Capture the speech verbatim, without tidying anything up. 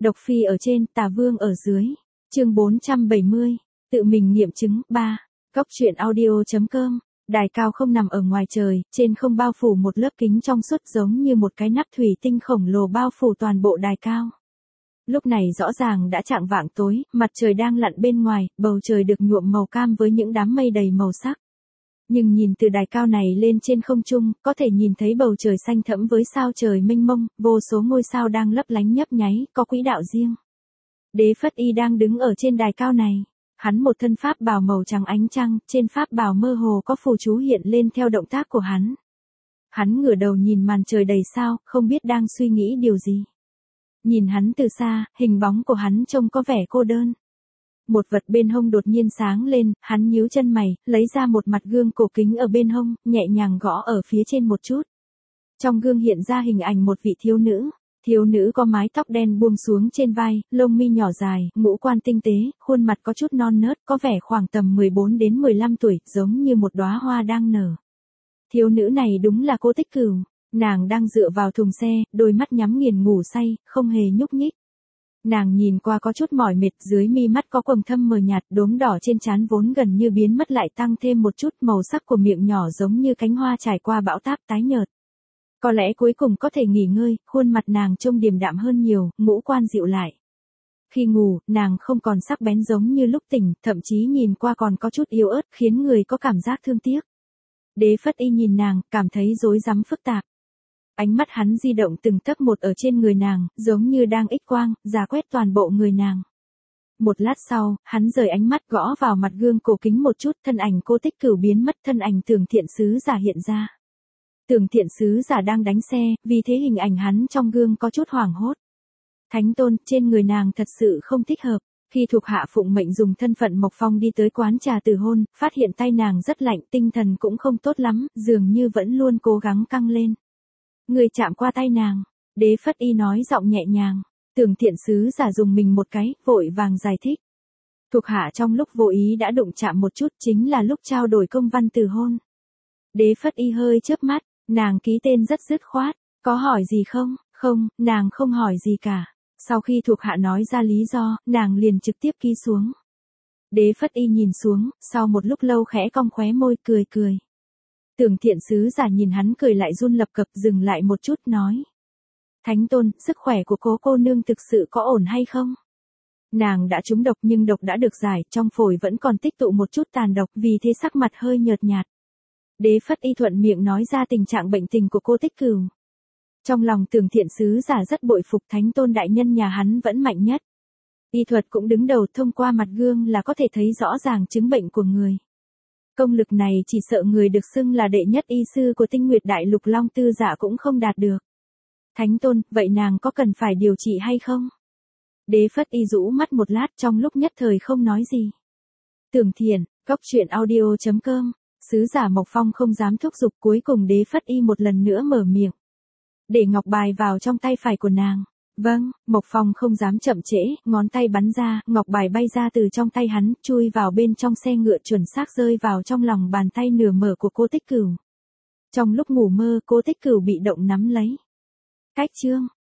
Độc phi ở trên, tà vương ở dưới. Chương bốn trăm bảy mươi, tự mình nghiệm chứng. ba. Góc truyện audio.com. Đài cao không nằm ở ngoài trời, trên không bao phủ một lớp kính trong suốt giống như một cái nắp thủy tinh khổng lồ bao phủ toàn bộ đài cao. Lúc này rõ ràng đã chạng vạng tối, mặt trời đang lặn bên ngoài, bầu trời được nhuộm màu cam với những đám mây đầy màu sắc. Nhưng nhìn từ đài cao này lên trên không trung, có thể nhìn thấy bầu trời xanh thẫm với sao trời mênh mông, vô số ngôi sao đang lấp lánh nhấp nháy, có quỹ đạo riêng. Đế Phất Y đang đứng ở trên đài cao này. Hắn một thân pháp bào màu trắng ánh trăng, trên pháp bào mơ hồ có phù chú hiện lên theo động tác của hắn. Hắn ngửa đầu nhìn màn trời đầy sao, không biết đang suy nghĩ điều gì. Nhìn hắn từ xa, hình bóng của hắn trông có vẻ cô đơn. Một vật bên hông đột nhiên sáng lên, hắn nhíu chân mày, lấy ra một mặt gương cổ kính ở bên hông, nhẹ nhàng gõ ở phía trên một chút. Trong gương hiện ra hình ảnh một vị thiếu nữ. Thiếu nữ có mái tóc đen buông xuống trên vai, lông mi nhỏ dài, ngũ quan tinh tế, khuôn mặt có chút non nớt, có vẻ khoảng tầm mười bốn đến mười lăm tuổi, giống như một đóa hoa đang nở. Thiếu nữ này đúng là Cô Tích Cửu. Nàng đang dựa vào thùng xe, đôi mắt nhắm nghiền ngủ say, không hề nhúc nhích. Nàng nhìn qua có chút mỏi mệt, dưới mi mắt có quầng thâm mờ nhạt, đốm đỏ trên trán vốn gần như biến mất lại tăng thêm một chút, màu sắc của miệng nhỏ giống như cánh hoa trải qua bão táp tái nhợt. Có lẽ cuối cùng có thể nghỉ ngơi, khuôn mặt nàng trông điềm đạm hơn nhiều, ngũ quan dịu lại. Khi ngủ, nàng không còn sắc bén giống như lúc tỉnh, thậm chí nhìn qua còn có chút yếu ớt, khiến người có cảm giác thương tiếc. Đế Phất Y nhìn nàng, cảm thấy rối rắm phức tạp. Ánh mắt hắn di động từng tấc một ở trên người nàng, giống như đang X quang, rà quét toàn bộ người nàng. Một lát sau, hắn rời ánh mắt gõ vào mặt gương cổ kính một chút, thân ảnh Cô Tích Cửu biến mất, thân ảnh Tưởng Thiện Sứ giả hiện ra. Tưởng Thiện Sứ giả đang đánh xe, vì thế hình ảnh hắn trong gương có chút hoảng hốt. Thánh Tôn, trên người nàng thật sự không thích hợp. Khi thuộc hạ phụng mệnh dùng thân phận Mộc Phong đi tới quán trà từ hôn, phát hiện tay nàng rất lạnh, tinh thần cũng không tốt lắm, dường như vẫn luôn cố gắng căng lên. Người chạm qua tay nàng. Đế Phất Y nói giọng nhẹ nhàng. Tưởng Thiện Sứ giả dùng mình một cái, vội vàng giải thích. Thuộc hạ trong lúc vô ý đã đụng chạm một chút, chính là lúc trao đổi công văn từ hôn. Đế Phất Y hơi chớp mắt, nàng ký tên rất dứt khoát. Có hỏi gì không? Không, nàng không hỏi gì cả. Sau khi thuộc hạ nói ra lý do, nàng liền trực tiếp ký xuống. Đế Phất Y nhìn xuống, sau một lúc lâu khẽ cong khóe môi, cười cười. Tưởng Thiện Sứ giả nhìn hắn cười lại run lập cập, dừng lại một chút nói. Thánh Tôn, sức khỏe của cố cô nương thực sự có ổn hay không? Nàng đã trúng độc nhưng độc đã được giải, trong phổi vẫn còn tích tụ một chút tàn độc, vì thế sắc mặt hơi nhợt nhạt. Đế Phất Y thuận miệng nói ra tình trạng bệnh tình của Cô Tích Cửu. Trong lòng Tưởng Thiện Sứ giả rất bội phục, Thánh Tôn đại nhân nhà hắn vẫn mạnh nhất. Y thuật cũng đứng đầu, thông qua mặt gương là có thể thấy rõ ràng chứng bệnh của người. Công lực này chỉ sợ người được xưng là đệ nhất y sư của Tinh Nguyệt Đại Lục Long Tư Dạ cũng không đạt được. Thánh Tôn, vậy nàng có cần phải điều trị hay không? Đế Phất Y rũ mắt một lát, trong lúc nhất thời không nói gì. Tưởng Thiện, góc truyện audio.com. Sứ giả Mộc Phong không dám thúc giục, cuối cùng Đế Phất Y một lần nữa mở miệng. Để ngọc bài vào trong tay phải của nàng. Vâng, Mộc Phong không dám chậm trễ, ngón tay bắn ra, ngọc bài bay ra từ trong tay hắn, chui vào bên trong xe ngựa, chuẩn xác rơi vào trong lòng bàn tay nửa mở của Cô Tích Cửu. Trong lúc ngủ mơ, Cô Tích Cửu bị động nắm lấy. Cách chương.